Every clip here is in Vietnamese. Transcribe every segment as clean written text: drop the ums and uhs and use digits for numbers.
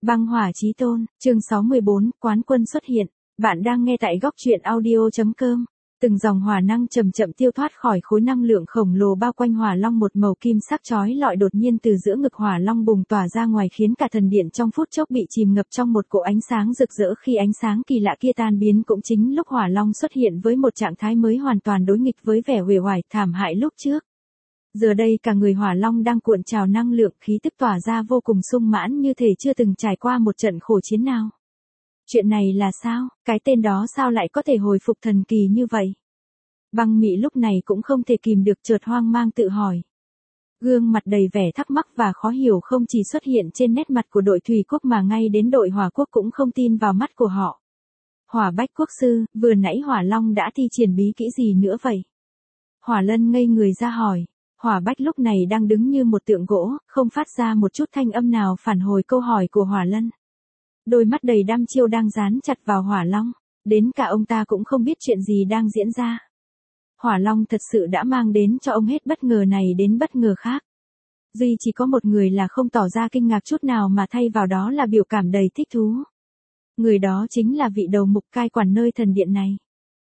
Băng hỏa chí tôn, chương 64, quán quân xuất hiện. Bạn đang nghe tại góc truyện audio.com. Từng dòng hỏa năng chậm chậm tiêu thoát khỏi khối năng lượng khổng lồ bao quanh hỏa long, một màu kim sắc chói lọi đột nhiên từ giữa ngực hỏa long bùng tỏa ra ngoài, khiến cả thần điện trong phút chốc bị chìm ngập trong một cỗ ánh sáng rực rỡ. Khi ánh sáng kỳ lạ kia tan biến cũng chính lúc hỏa long xuất hiện với một trạng thái mới hoàn toàn đối nghịch với vẻ uể oải thảm hại lúc trước. Giờ đây cả người hỏa long đang cuộn trào năng lượng, khí tức tỏa ra vô cùng sung mãn, như thể chưa từng trải qua một trận khổ chiến nào. Chuyện này là sao? Cái tên đó sao lại có thể hồi phục thần kỳ như vậy? Băng Mị lúc này cũng không thể kìm được, chợt hoang mang tự hỏi. Gương mặt đầy vẻ thắc mắc và khó hiểu không chỉ xuất hiện trên nét mặt của đội thủy quốc mà ngay đến đội hỏa quốc cũng không tin vào mắt của họ. Hỏa Bách quốc sư, vừa nãy hỏa long đã thi triển bí kỹ gì nữa vậy? Hỏa Lân ngây người ra hỏi. Hỏa Bách lúc này đang đứng như một tượng gỗ, không phát ra một chút thanh âm nào phản hồi câu hỏi của Hỏa Lân. Đôi mắt đầy đăm chiêu đang dán chặt vào hỏa long, đến cả ông ta cũng không biết chuyện gì đang diễn ra. Hỏa long thật sự đã mang đến cho ông hết bất ngờ này đến bất ngờ khác. Duy chỉ có một người là không tỏ ra kinh ngạc chút nào, mà thay vào đó là biểu cảm đầy thích thú. Người đó chính là vị đầu mục cai quản nơi thần điện này.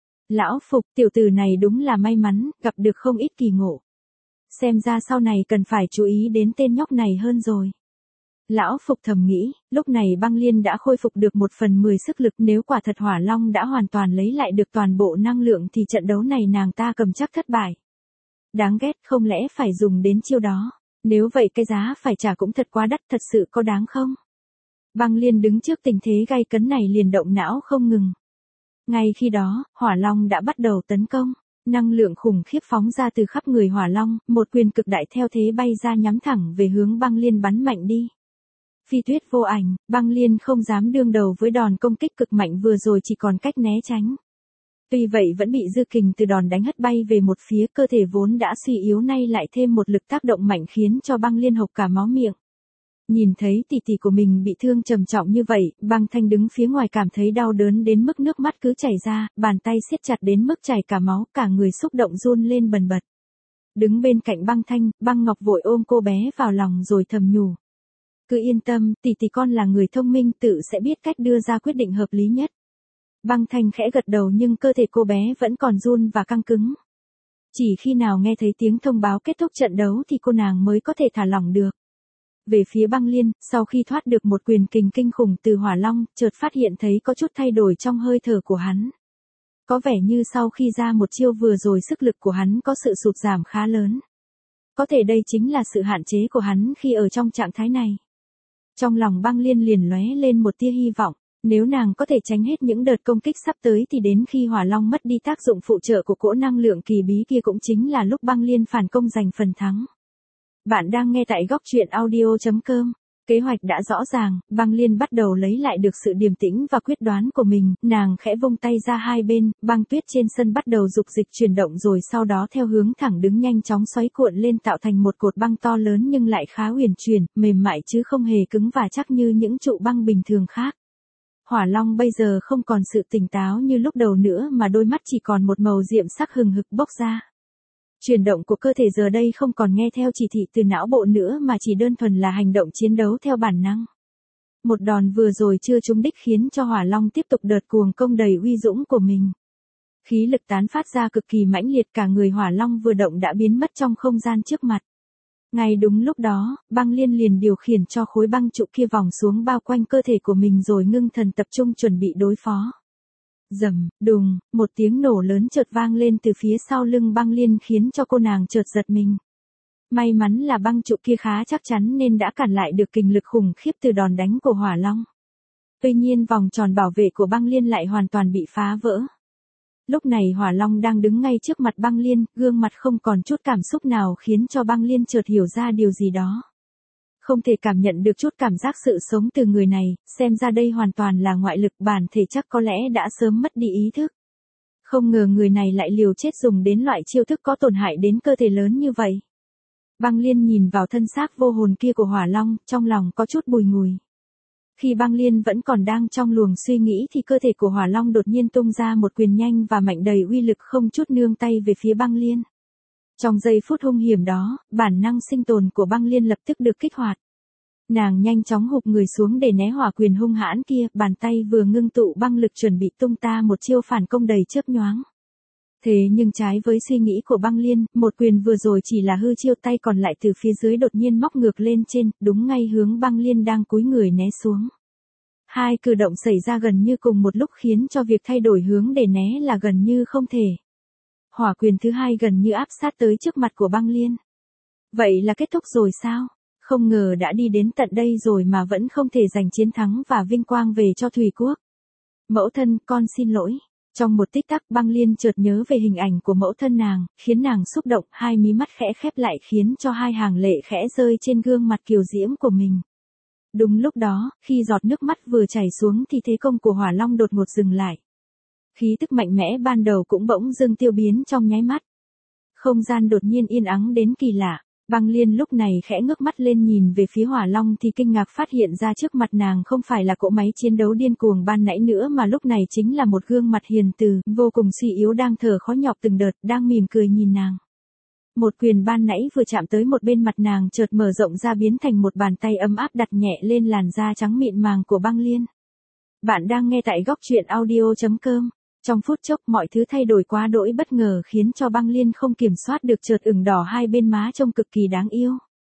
Lão Phục, tiểu tử này đúng là may mắn, gặp được không ít kỳ ngộ. Xem ra sau này cần phải chú ý đến tên nhóc này hơn rồi. Lão Phục thầm nghĩ, lúc này Băng Liên đã khôi phục được 1/10 sức lực, nếu quả thật hỏa long đã hoàn toàn lấy lại được toàn bộ năng lượng thì trận đấu này nàng ta cầm chắc thất bại. Đáng ghét, không lẽ phải dùng đến chiêu đó, nếu vậy cái giá phải trả cũng thật quá đắt, thật sự có đáng không? Băng Liên đứng trước tình thế gay cấn này liền động não không ngừng. Ngay khi đó, hỏa long đã bắt đầu tấn công. Năng lượng khủng khiếp phóng ra từ khắp người hỏa long, một quyền cực đại theo thế bay ra nhắm thẳng về hướng Băng Liên bắn mạnh đi. Phi tuyết vô ảnh, Băng Liên không dám đương đầu với đòn công kích cực mạnh vừa rồi, chỉ còn cách né tránh. Tuy vậy vẫn bị dư kình từ đòn đánh hất bay về một phía, cơ thể vốn đã suy yếu nay lại thêm một lực tác động mạnh khiến cho Băng Liên hộc cả máu miệng. Nhìn thấy tỷ tỷ của mình bị thương trầm trọng như vậy, Băng Thanh đứng phía ngoài cảm thấy đau đớn đến mức nước mắt cứ chảy ra, bàn tay siết chặt đến mức chảy cả máu, cả người xúc động run lên bần bật. Đứng bên cạnh Băng Thanh, Băng Ngọc vội ôm cô bé vào lòng rồi thầm nhủ. Cứ yên tâm, tỷ tỷ con là người thông minh, tự sẽ biết cách đưa ra quyết định hợp lý nhất. Băng Thanh khẽ gật đầu nhưng cơ thể cô bé vẫn còn run và căng cứng. Chỉ khi nào nghe thấy tiếng thông báo kết thúc trận đấu thì cô nàng mới có thể thả lỏng được. Về phía Băng Liên, sau khi thoát được một quyền kình kinh khủng từ hỏa long, chợt phát hiện thấy có chút thay đổi trong hơi thở của hắn. Có vẻ như sau khi ra một chiêu vừa rồi sức lực của hắn có sự sụt giảm khá lớn. Có thể đây chính là sự hạn chế của hắn khi ở trong trạng thái này. Trong lòng Băng Liên liền lóe lên một tia hy vọng, nếu nàng có thể tránh hết những đợt công kích sắp tới thì đến khi hỏa long mất đi tác dụng phụ trợ của cỗ năng lượng kỳ bí kia cũng chính là lúc Băng Liên phản công giành phần thắng. Bạn đang nghe tại góc truyện audio.com. Kế hoạch đã rõ ràng, Băng Liên bắt đầu lấy lại được sự điềm tĩnh và quyết đoán của mình, nàng khẽ vung tay ra hai bên, băng tuyết trên sân bắt đầu dục dịch chuyển động rồi sau đó theo hướng thẳng đứng nhanh chóng xoáy cuộn lên tạo thành một cột băng to lớn nhưng lại khá uyển chuyển, mềm mại chứ không hề cứng và chắc như những trụ băng bình thường khác. Hỏa long bây giờ không còn sự tỉnh táo như lúc đầu nữa mà đôi mắt chỉ còn một màu diệm sắc hừng hực bốc ra. Chuyển động của cơ thể giờ đây không còn nghe theo chỉ thị từ não bộ nữa mà chỉ đơn thuần là hành động chiến đấu theo bản năng. Một đòn vừa rồi chưa trúng đích khiến cho hỏa long tiếp tục đợt cuồng công đầy uy dũng của mình. Khí lực tán phát ra cực kỳ mãnh liệt, cả người hỏa long vừa động đã biến mất trong không gian trước mặt. Ngay đúng lúc đó, Băng Liên liền điều khiển cho khối băng trụ kia vòng xuống bao quanh cơ thể của mình rồi ngưng thần tập trung chuẩn bị đối phó. Rầm, đùng, một tiếng nổ lớn chợt vang lên từ phía sau lưng Băng Liên khiến cho cô nàng chợt giật mình. May mắn là băng trụ kia khá chắc chắn nên đã cản lại được kình lực khủng khiếp từ đòn đánh của hỏa long. Tuy nhiên vòng tròn bảo vệ của Băng Liên lại hoàn toàn bị phá vỡ. Lúc này hỏa long đang đứng ngay trước mặt Băng Liên, gương mặt không còn chút cảm xúc nào khiến cho Băng Liên chợt hiểu ra điều gì đó. Không thể cảm nhận được chút cảm giác sự sống từ người này, xem ra đây hoàn toàn là ngoại lực, bản thể chắc có lẽ đã sớm mất đi ý thức. Không ngờ người này lại liều chết dùng đến loại chiêu thức có tổn hại đến cơ thể lớn như vậy. Băng Liên nhìn vào thân xác vô hồn kia của hỏa long, trong lòng có chút bùi ngùi. Khi Băng Liên vẫn còn đang trong luồng suy nghĩ thì cơ thể của hỏa long đột nhiên tung ra một quyền nhanh và mạnh đầy uy lực không chút nương tay về phía Băng Liên. Trong giây phút hung hiểm đó, bản năng sinh tồn của Băng Liên lập tức được kích hoạt. Nàng nhanh chóng hụp người xuống để né hỏa quyền hung hãn kia, bàn tay vừa ngưng tụ băng lực chuẩn bị tung ta một chiêu phản công đầy chớp nhoáng. Thế nhưng trái với suy nghĩ của băng liên, một quyền vừa rồi chỉ là hư chiêu, tay còn lại từ phía dưới đột nhiên móc ngược lên trên, đúng ngay hướng băng liên đang cúi người né xuống. Hai cử động xảy ra gần như cùng một lúc khiến cho việc thay đổi hướng để né là gần như không thể. Hỏa quyền thứ hai gần như áp sát tới trước mặt của băng liên. Vậy là kết thúc rồi sao? Không ngờ đã đi đến tận đây rồi mà vẫn không thể giành chiến thắng và vinh quang về cho Thủy Quốc. Mẫu thân, con xin lỗi. Trong một tích tắc băng liên chợt nhớ về hình ảnh của mẫu thân nàng, khiến nàng xúc động, hai mí mắt khẽ khép lại khiến cho hai hàng lệ khẽ rơi trên gương mặt kiều diễm của mình. Đúng lúc đó, khi giọt nước mắt vừa chảy xuống thì thế công của Hỏa Long đột ngột dừng lại. Khí tức mạnh mẽ ban đầu cũng bỗng dưng tiêu biến trong nháy mắt. Không gian đột nhiên yên ắng đến kỳ lạ. Băng liên lúc này khẽ ngước mắt lên nhìn về phía Hỏa Long thì kinh ngạc phát hiện ra trước mặt nàng không phải là cỗ máy chiến đấu điên cuồng ban nãy nữa mà lúc này chính là một gương mặt hiền từ, vô cùng suy yếu đang thở khó nhọc từng đợt, đang mỉm cười nhìn nàng. Một quyền ban nãy vừa chạm tới một bên mặt nàng chợt mở rộng ra biến thành một bàn tay ấm áp đặt nhẹ lên làn da trắng mịn màng của băng liên. Bạn đang nghe tại góc truyện audio.com. Trong phút chốc mọi thứ thay đổi quá đỗi bất ngờ khiến cho băng liên không kiểm soát được chợt ửng đỏ hai bên má trông cực kỳ đáng yêu.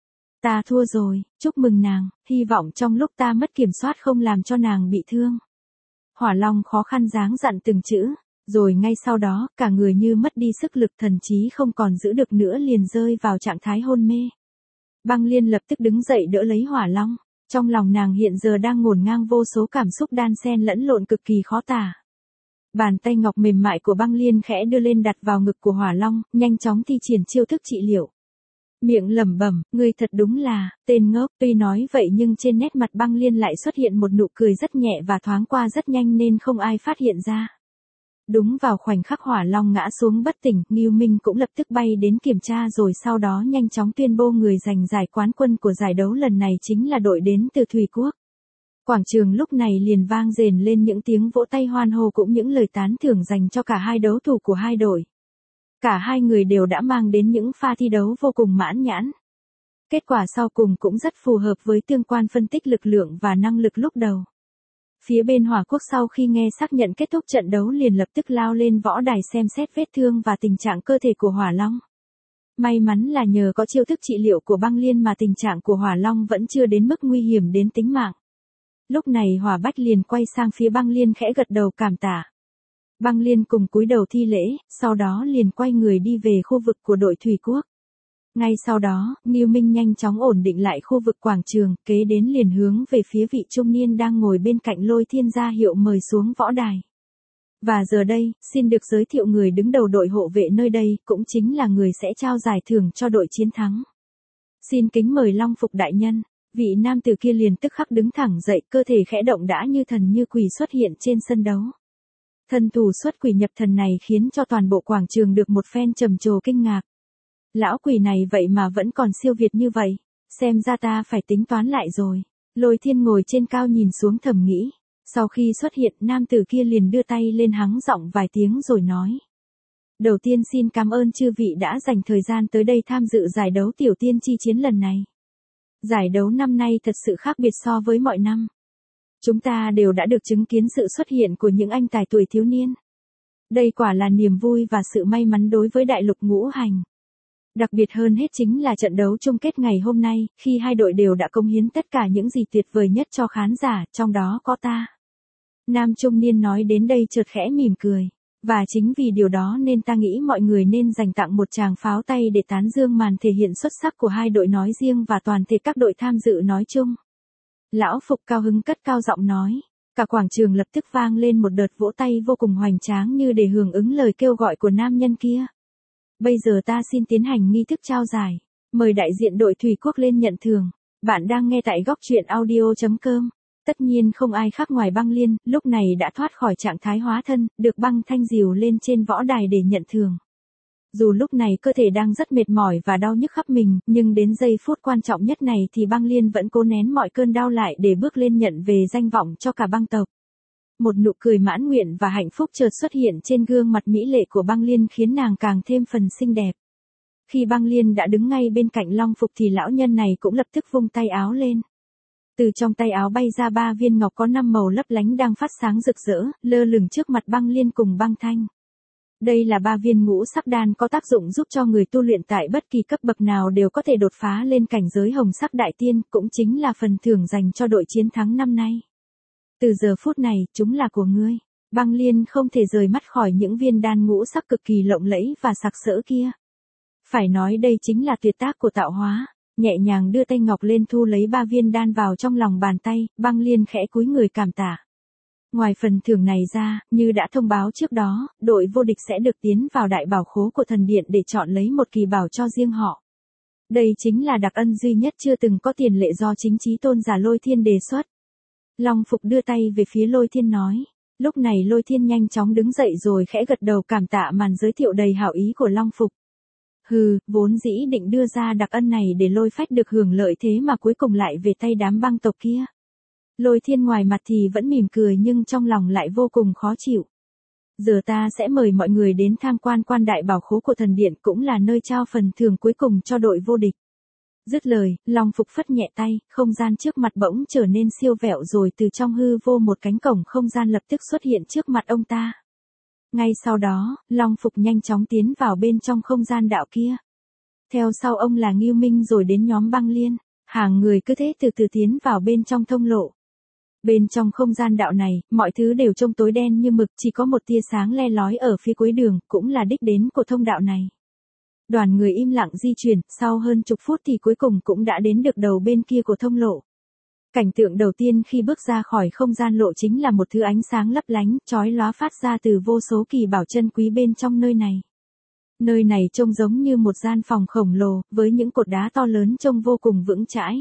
Ta thua rồi, chúc mừng nàng, hy vọng trong lúc ta mất kiểm soát không làm cho nàng bị thương. Hỏa Long khó khăn dáng dặn từng chữ, rồi ngay sau đó, cả người như mất đi sức lực thần trí không còn giữ được nữa liền rơi vào trạng thái hôn mê. Băng liên lập tức đứng dậy đỡ lấy Hỏa Long, trong lòng nàng hiện giờ đang ngổn ngang vô số cảm xúc đan xen lẫn lộn cực kỳ khó tả. Bàn tay ngọc mềm mại của băng liên khẽ đưa lên đặt vào ngực của Hỏa Long, nhanh chóng thi triển chiêu thức trị liệu. Miệng lẩm bẩm, ngươi thật đúng là, tên ngốc, tuy nói vậy nhưng trên nét mặt băng liên lại xuất hiện một nụ cười rất nhẹ và thoáng qua rất nhanh nên không ai phát hiện ra. Đúng vào khoảnh khắc Hỏa Long ngã xuống bất tỉnh, Ngưu Minh cũng lập tức bay đến kiểm tra rồi sau đó nhanh chóng tuyên bố người giành giải quán quân của giải đấu lần này chính là đội đến từ Thủy Quốc. Quảng trường lúc này liền vang rền lên những tiếng vỗ tay hoan hô cũng những lời tán thưởng dành cho cả hai đấu thủ của hai đội. Cả hai người đều đã mang đến những pha thi đấu vô cùng mãn nhãn. Kết quả sau cùng cũng rất phù hợp với tương quan phân tích lực lượng và năng lực lúc đầu. Phía bên Hỏa Quốc sau khi nghe xác nhận kết thúc trận đấu liền lập tức lao lên võ đài xem xét vết thương và tình trạng cơ thể của Hỏa Long. May mắn là nhờ có chiêu thức trị liệu của băng liên mà tình trạng của Hỏa Long vẫn chưa đến mức nguy hiểm đến tính mạng. Lúc này Hỏa Bách liền quay sang phía băng liên khẽ gật đầu cảm tạ. Băng liên cùng cúi đầu thi lễ, sau đó liền quay người đi về khu vực của đội Thủy Quốc. Ngay sau đó, Ngưu Minh nhanh chóng ổn định lại khu vực quảng trường, kế đến liền hướng về phía vị trung niên đang ngồi bên cạnh Lôi Thiên ra hiệu mời xuống võ đài. Và giờ đây, xin được giới thiệu người đứng đầu đội hộ vệ nơi đây, cũng chính là người sẽ trao giải thưởng cho đội chiến thắng. Xin kính mời Long Phục đại nhân. Vị nam tử kia liền tức khắc đứng thẳng dậy, cơ thể khẽ động đã như thần như quỷ xuất hiện trên sân đấu. Thân thủ xuất quỷ nhập thần này khiến cho toàn bộ quảng trường được một phen trầm trồ kinh ngạc. Lão quỷ này vậy mà vẫn còn siêu việt như vậy, xem ra ta phải tính toán lại rồi. Lôi Thiên ngồi trên cao nhìn xuống thầm nghĩ. Sau khi xuất hiện, nam tử kia liền đưa tay lên hắng giọng vài tiếng rồi nói. Đầu tiên xin cảm ơn chư vị đã dành thời gian tới đây tham dự giải đấu tiểu tiên chi chiến lần này. Giải đấu năm nay thật sự khác biệt so với mọi năm. Chúng ta đều đã được chứng kiến sự xuất hiện của những anh tài tuổi thiếu niên. Đây quả là niềm vui và sự may mắn đối với đại lục ngũ hành. Đặc biệt hơn hết chính là trận đấu chung kết ngày hôm nay, khi hai đội đều đã cống hiến tất cả những gì tuyệt vời nhất cho khán giả, trong đó có ta. Nam trung niên nói đến đây chợt khẽ mỉm cười. Và chính vì điều đó nên ta nghĩ mọi người nên dành tặng một tràng pháo tay để tán dương màn thể hiện xuất sắc của hai đội nói riêng và toàn thể các đội tham dự nói chung. Lão Phục cao hứng cất cao giọng nói. Cả quảng trường lập tức vang lên một đợt vỗ tay vô cùng hoành tráng như để hưởng ứng lời kêu gọi của nam nhân kia. Bây giờ ta xin tiến hành nghi thức trao giải. Mời đại diện đội Thủy Quốc lên nhận thưởng. Bạn đang nghe tại góc truyện audio.com. Tất nhiên không ai khác ngoài băng liên, lúc này đã thoát khỏi trạng thái hóa thân, được băng thanh dìu lên trên võ đài để nhận thưởng. Dù lúc này cơ thể đang rất mệt mỏi và đau nhức khắp mình, nhưng đến giây phút quan trọng nhất này thì băng liên vẫn cố nén mọi cơn đau lại để bước lên nhận về danh vọng cho cả băng tộc. Một nụ cười mãn nguyện và hạnh phúc chợt xuất hiện trên gương mặt mỹ lệ của băng liên khiến nàng càng thêm phần xinh đẹp. Khi băng liên đã đứng ngay bên cạnh Long Phục thì lão nhân này cũng lập tức vung tay áo lên. Từ trong tay áo bay ra 3 viên ngọc có 5 màu lấp lánh đang phát sáng rực rỡ, lơ lửng trước mặt Băng Liên cùng Băng Thanh. Đây là 3 viên ngũ sắc đan có tác dụng giúp cho người tu luyện tại bất kỳ cấp bậc nào đều có thể đột phá lên cảnh giới hồng sắc đại tiên, cũng chính là phần thưởng dành cho đội chiến thắng năm nay. Từ giờ phút này, chúng là của ngươi. Băng Liên không thể rời mắt khỏi những viên đan ngũ sắc cực kỳ lộng lẫy và sặc sỡ kia. Phải nói đây chính là tuyệt tác của tạo hóa. Nhẹ nhàng đưa tay ngọc lên thu lấy 3 viên đan vào trong lòng bàn tay, Băng Liên khẽ cúi người cảm tạ. Ngoài phần thưởng này ra, như đã thông báo trước đó, đội vô địch sẽ được tiến vào đại bảo khố của thần điện để chọn lấy một kỳ bảo cho riêng họ. Đây chính là đặc ân duy nhất chưa từng có tiền lệ do chính chí tôn giả Lôi Thiên đề xuất. Long Phục đưa tay về phía Lôi Thiên nói. Lúc này Lôi Thiên nhanh chóng đứng dậy rồi khẽ gật đầu cảm tạ màn giới thiệu đầy hảo ý của Long Phục. Hừ, vốn dĩ định đưa ra đặc ân này để Lôi Phách được hưởng lợi thế mà cuối cùng lại về tay đám băng tộc kia. Lôi Thiên ngoài mặt thì vẫn mỉm cười nhưng trong lòng lại vô cùng khó chịu. Giờ ta sẽ mời mọi người đến tham quan quan đại bảo khố của thần điện, cũng là nơi trao phần thưởng cuối cùng cho đội vô địch. Dứt lời, Long Phục phất nhẹ tay, không gian trước mặt bỗng trở nên siêu vẹo rồi từ trong hư vô một cánh cổng không gian lập tức xuất hiện trước mặt ông ta. Ngay sau đó, Long Phục nhanh chóng tiến vào bên trong không gian đạo kia. Theo sau ông là Ngưu Minh rồi đến nhóm Băng Liên, hàng người cứ thế từ từ tiến vào bên trong thông lộ. Bên trong không gian đạo này, mọi thứ đều trông tối đen như mực, chỉ có một tia sáng le lói ở phía cuối đường, cũng là đích đến của thông đạo này. Đoàn người im lặng di chuyển, sau hơn chục phút thì cuối cùng cũng đã đến được đầu bên kia của thông lộ. Cảnh tượng đầu tiên khi bước ra khỏi không gian lộ chính là một thứ ánh sáng lấp lánh, chói lóa phát ra từ vô số kỳ bảo chân quý bên trong nơi này. Nơi này trông giống như một gian phòng khổng lồ, với những cột đá to lớn trông vô cùng vững chãi.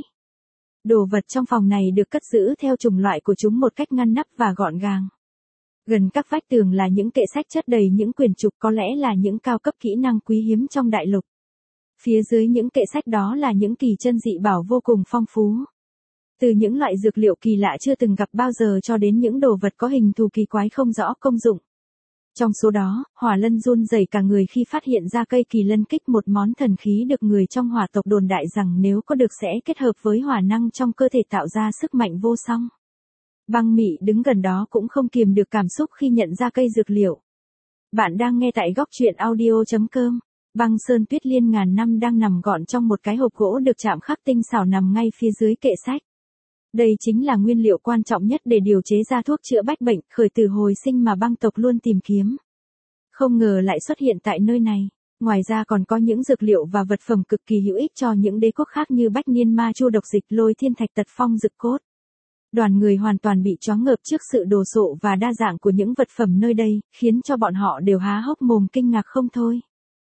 Đồ vật trong phòng này được cất giữ theo chủng loại của chúng một cách ngăn nắp và gọn gàng. Gần các vách tường là những kệ sách chất đầy những quyển trục, có lẽ là những cao cấp kỹ năng quý hiếm trong đại lục. Phía dưới những kệ sách đó là những kỳ chân dị bảo vô cùng phong phú. Từ những loại dược liệu kỳ lạ chưa từng gặp bao giờ cho đến những đồ vật có hình thù kỳ quái không rõ công dụng. Trong số đó, Hỏa Lân run rẩy cả người khi phát hiện ra cây kỳ lân kích, một món thần khí được người trong hỏa tộc đồn đại rằng nếu có được sẽ kết hợp với hỏa năng trong cơ thể tạo ra sức mạnh vô song. Băng Mị đứng gần đó cũng không kiềm được cảm xúc khi nhận ra cây dược liệu. Bạn đang nghe tại góc truyện audio.com. Băng Sơn Tuyết Liên ngàn năm đang nằm gọn trong một cái hộp gỗ được chạm khắc tinh xảo nằm ngay phía dưới kệ sách. Đây chính là nguyên liệu quan trọng nhất để điều chế ra thuốc chữa bách bệnh, khởi tử hồi sinh mà băng tộc luôn tìm kiếm. Không ngờ lại xuất hiện tại nơi này. Ngoài ra còn có những dược liệu và vật phẩm cực kỳ hữu ích cho những đế quốc khác như Bách Niên Ma Chu độc dịch, Lôi Thiên Thạch Tật Phong Dực Cốt. Đoàn người hoàn toàn bị choáng ngợp trước sự đồ sộ và đa dạng của những vật phẩm nơi đây, khiến cho bọn họ đều há hốc mồm kinh ngạc không thôi.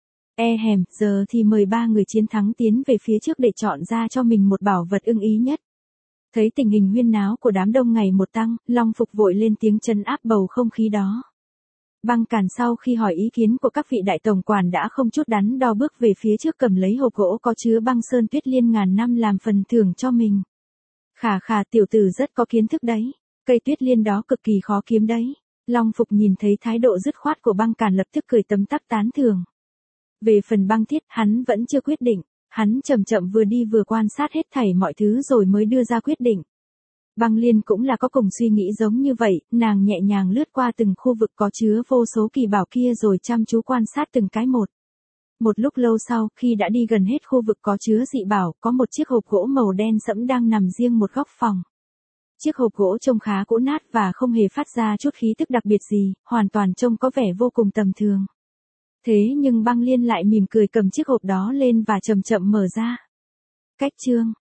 Giờ thì mời 3 người chiến thắng tiến về phía trước để chọn ra cho mình một bảo vật ưng ý nhất. Thấy tình hình huyên náo của đám đông ngày một tăng, Long Phục vội lên tiếng trấn áp bầu không khí đó. Băng Càn sau khi hỏi ý kiến của các vị đại tổng quản đã không chút đắn đo bước về phía trước cầm lấy hộp gỗ có chứa Băng Sơn Tuyết Liên ngàn năm làm phần thưởng cho mình. Khà tiểu tử rất có kiến thức đấy, cây tuyết liên đó cực kỳ khó kiếm đấy. Long Phục nhìn thấy thái độ dứt khoát của Băng Càn lập tức cười tấm tắc tán thưởng. Về phần Băng Thiết, hắn vẫn chưa quyết định. Hắn chậm chậm vừa đi vừa quan sát hết thảy mọi thứ rồi mới đưa ra quyết định. Băng Liên cũng là có cùng suy nghĩ giống như vậy, nàng nhẹ nhàng lướt qua từng khu vực có chứa vô số kỳ bảo kia rồi chăm chú quan sát từng cái một. Một lúc lâu sau, khi đã đi gần hết khu vực có chứa dị bảo, có một chiếc hộp gỗ màu đen sẫm đang nằm riêng một góc phòng. Chiếc hộp gỗ trông khá cũ nát và không hề phát ra chút khí tức đặc biệt gì, hoàn toàn trông có vẻ vô cùng tầm thường. Thế nhưng Băng Liên lại mỉm cười cầm chiếc hộp đó lên và chậm chậm mở ra. Cách chương